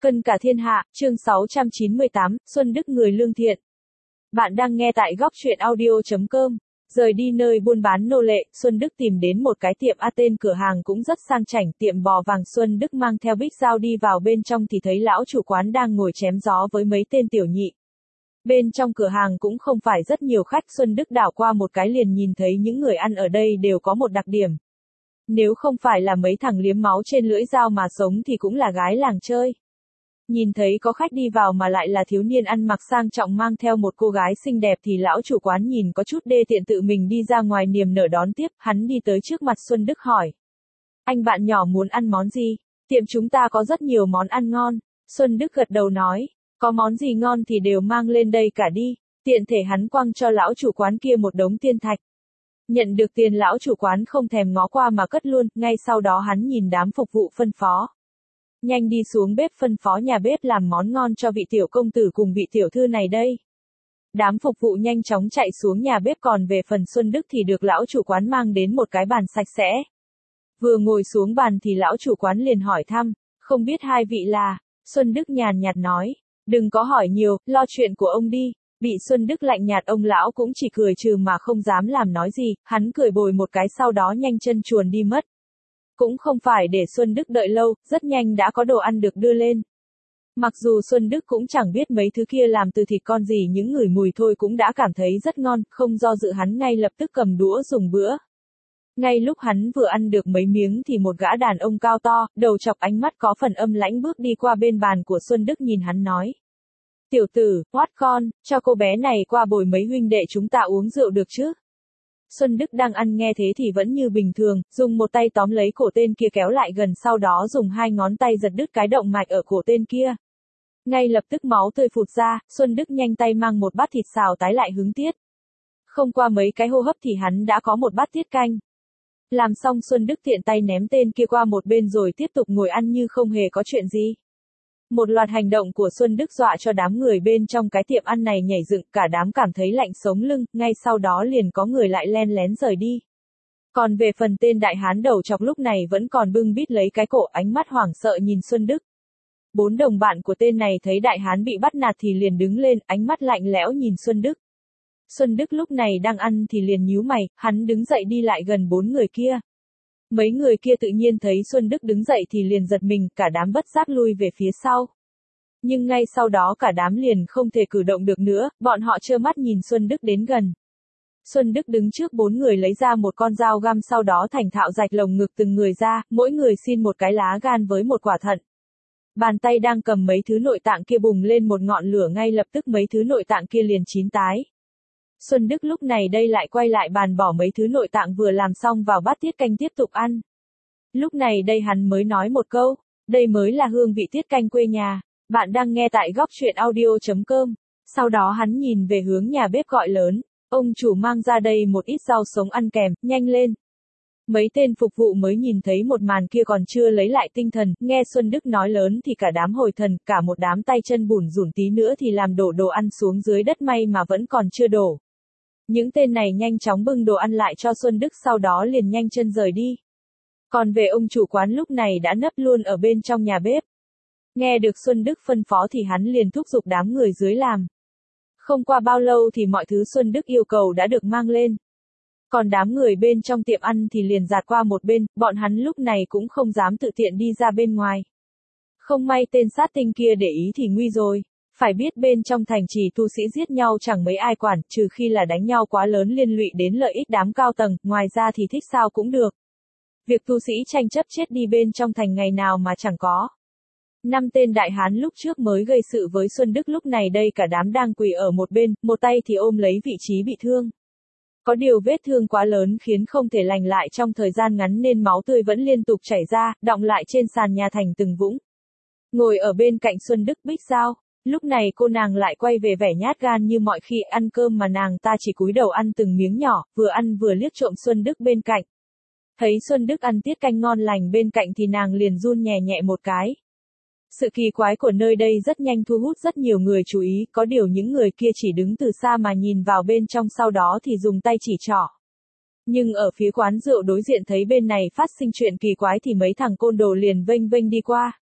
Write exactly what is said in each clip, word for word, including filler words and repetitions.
Cân cả thiên hạ, chương sáu trăm chín mươi tám, Xuân Đức người lương thiện. Bạn đang nghe tại góc truyện audio chấm com. Rời đi nơi buôn bán nô lệ, Xuân Đức tìm đến một cái tiệm A tên cửa hàng cũng rất sang chảnh, tiệm bò vàng. Xuân Đức mang theo bích dao đi vào bên trong thì thấy lão chủ quán đang ngồi chém gió với mấy tên tiểu nhị. Bên trong cửa hàng cũng không phải rất nhiều khách, Xuân Đức đảo qua một cái liền nhìn thấy những người ăn ở đây đều có một đặc điểm. Nếu không phải là mấy thằng liếm máu trên lưỡi dao mà sống thì cũng là gái làng chơi. Nhìn thấy có khách đi vào mà lại là thiếu niên ăn mặc sang trọng mang theo một cô gái xinh đẹp thì lão chủ quán nhìn có chút đê tiện, tự mình đi ra ngoài niềm nở đón tiếp. Hắn đi tới trước mặt Xuân Đức hỏi: "Anh bạn nhỏ muốn ăn món gì? Tiệm chúng ta có rất nhiều món ăn ngon." Xuân Đức gật đầu nói: "Có món gì ngon thì đều mang lên đây cả đi." Tiện thể hắn quăng cho lão chủ quán kia một đống tiên thạch. Nhận được tiền, lão chủ quán không thèm ngó qua mà cất luôn, ngay sau đó hắn nhìn đám phục vụ phân phó: "Nhanh đi xuống bếp phân phó nhà bếp làm món ngon cho vị tiểu công tử cùng vị tiểu thư này đây." Đám phục vụ nhanh chóng chạy xuống nhà bếp, còn về phần Xuân Đức thì được lão chủ quán mang đến một cái bàn sạch sẽ. Vừa ngồi xuống bàn thì lão chủ quán liền hỏi thăm: "Không biết hai vị là?" Xuân Đức nhàn nhạt nói: "Đừng có hỏi nhiều, lo chuyện của ông đi." Bị Xuân Đức lạnh nhạt, ông lão cũng chỉ cười trừ mà không dám làm nói gì, hắn cười bồi một cái sau đó nhanh chân chuồn đi mất. Cũng không phải để Xuân Đức đợi lâu, rất nhanh đã có đồ ăn được đưa lên. Mặc dù Xuân Đức cũng chẳng biết mấy thứ kia làm từ thịt con gì, những ngửi mùi thôi cũng đã cảm thấy rất ngon, không do dự hắn ngay lập tức cầm đũa dùng bữa. Ngay lúc hắn vừa ăn được mấy miếng thì một gã đàn ông cao to, đầu trọc, ánh mắt có phần âm lãnh bước đi qua bên bàn của Xuân Đức, nhìn hắn nói: "Tiểu tử, hoát con, cho cô bé này qua bồi mấy huynh đệ chúng ta uống rượu được chứ?" Xuân Đức đang ăn nghe thế thì vẫn như bình thường, dùng một tay tóm lấy cổ tên kia kéo lại gần, sau đó dùng hai ngón tay giật đứt cái động mạch ở cổ tên kia. Ngay lập tức máu tươi phụt ra, Xuân Đức nhanh tay mang một bát thịt xào tái lại hứng tiết. Không qua mấy cái hô hấp thì hắn đã có một bát tiết canh. Làm xong, Xuân Đức tiện tay ném tên kia qua một bên rồi tiếp tục ngồi ăn như không hề có chuyện gì. Một loạt hành động của Xuân Đức dọa cho đám người bên trong cái tiệm ăn này nhảy dựng, cả đám cảm thấy lạnh sống lưng, ngay sau đó liền có người lại len lén rời đi. Còn về phần tên đại hán đầu chọc lúc này vẫn còn bưng bít lấy cái cổ, ánh mắt hoảng sợ nhìn Xuân Đức. Bốn đồng bạn của tên này thấy đại hán bị bắt nạt thì liền đứng lên, ánh mắt lạnh lẽo nhìn Xuân Đức. Xuân Đức lúc này đang ăn thì liền nhíu mày, hắn đứng dậy đi lại gần bốn người kia. Mấy người kia tự nhiên thấy Xuân Đức đứng dậy thì liền giật mình, cả đám bất giác lui về phía sau. Nhưng ngay sau đó cả đám liền không thể cử động được nữa, bọn họ trơ mắt nhìn Xuân Đức đến gần. Xuân Đức đứng trước bốn người lấy ra một con dao găm, sau đó thành thạo rạch lồng ngực từng người ra, mỗi người xin một cái lá gan với một quả thận. Bàn tay đang cầm mấy thứ nội tạng kia bùng lên một ngọn lửa, ngay lập tức mấy thứ nội tạng kia liền chín tái. Xuân Đức lúc này đây lại quay lại bàn bỏ mấy thứ nội tạng vừa làm xong vào bát tiết canh tiếp tục ăn. Lúc này đây hắn mới nói một câu: "Đây mới là hương vị tiết canh quê nhà." Bạn đang nghe tại góc truyện audio chấm com. Sau đó hắn nhìn về hướng nhà bếp gọi lớn: "Ông chủ, mang ra đây một ít rau sống ăn kèm, nhanh lên." Mấy tên phục vụ mới nhìn thấy một màn kia còn chưa lấy lại tinh thần, nghe Xuân Đức nói lớn thì cả đám hồi thần, cả một đám tay chân bủn rủn, tí nữa thì làm đổ đồ ăn xuống dưới đất, may mà vẫn còn chưa đổ. Những tên này nhanh chóng bưng đồ ăn lại cho Xuân Đức, sau đó liền nhanh chân rời đi. Còn về ông chủ quán lúc này đã nấp luôn ở bên trong nhà bếp. Nghe được Xuân Đức phân phó thì hắn liền thúc giục đám người dưới làm. Không qua bao lâu thì mọi thứ Xuân Đức yêu cầu đã được mang lên. Còn đám người bên trong tiệm ăn thì liền dạt qua một bên, bọn hắn lúc này cũng không dám tự tiện đi ra bên ngoài. Không may tên sát tinh kia để ý thì nguy rồi. Phải biết bên trong thành trì tu sĩ giết nhau chẳng mấy ai quản, trừ khi là đánh nhau quá lớn liên lụy đến lợi ích đám cao tầng, ngoài ra thì thích sao cũng được. Việc tu sĩ tranh chấp chết đi bên trong thành ngày nào mà chẳng có. Năm tên đại hán lúc trước mới gây sự với Xuân Đức lúc này đây cả đám đang quỳ ở một bên, một tay thì ôm lấy vị trí bị thương. Có điều vết thương quá lớn khiến không thể lành lại trong thời gian ngắn nên máu tươi vẫn liên tục chảy ra, đọng lại trên sàn nhà thành từng vũng. Ngồi ở bên cạnh Xuân Đức Bích Giao, lúc này cô nàng lại quay về vẻ nhát gan như mọi khi, ăn cơm mà nàng ta chỉ cúi đầu ăn từng miếng nhỏ, vừa ăn vừa liếc trộm Xuân Đức bên cạnh. Thấy Xuân Đức ăn tiết canh ngon lành bên cạnh thì nàng liền run nhẹ nhẹ một cái. Sự kỳ quái của nơi đây rất nhanh thu hút rất nhiều người chú ý, có điều những người kia chỉ đứng từ xa mà nhìn vào bên trong, sau đó thì dùng tay chỉ trỏ. Nhưng ở phía quán rượu đối diện thấy bên này phát sinh chuyện kỳ quái thì mấy thằng côn đồ liền vênh vênh đi qua.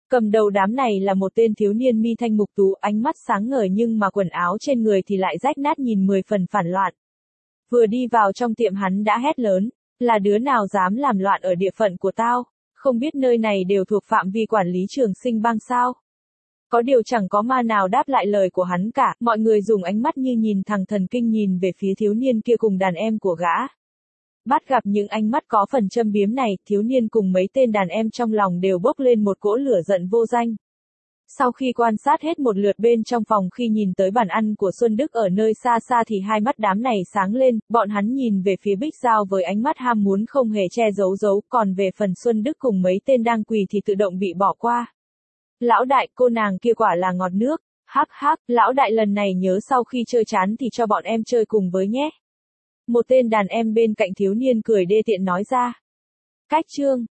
Cầm đầu đám này là một tên thiếu niên mi thanh mục tú, ánh mắt sáng ngời nhưng mà quần áo trên người thì lại rách nát nhìn mười phần phản loạn. Vừa đi vào trong tiệm hắn đã hét lớn, là đứa nào dám làm loạn ở địa phận của tao, không biết nơi này đều thuộc phạm vi quản lý Trường Sinh Bang sao? Có điều chẳng có ma nào đáp lại lời của hắn cả, mọi người dùng ánh mắt như nhìn thằng thần kinh nhìn về phía thiếu niên kia cùng đàn em của gã. Bắt gặp những ánh mắt có phần châm biếm này, thiếu niên cùng mấy tên đàn em trong lòng đều bốc lên một cỗ lửa giận vô danh. Sau khi quan sát hết một lượt bên trong phòng khi nhìn tới bàn ăn của Xuân Đức ở nơi xa xa thì hai mắt đám này sáng lên, bọn hắn nhìn về phía Bích Giao với ánh mắt ham muốn không hề che giấu giấu, còn về phần Xuân Đức cùng mấy tên đang quỳ thì tự động bị bỏ qua. Lão đại, cô nàng kia quả là ngọt nước, hắc hắc, lão đại lần này nhớ sau khi chơi chán thì cho bọn em chơi cùng với nhé. Một tên đàn em bên cạnh thiếu niên cười đê tiện nói ra. Cách chương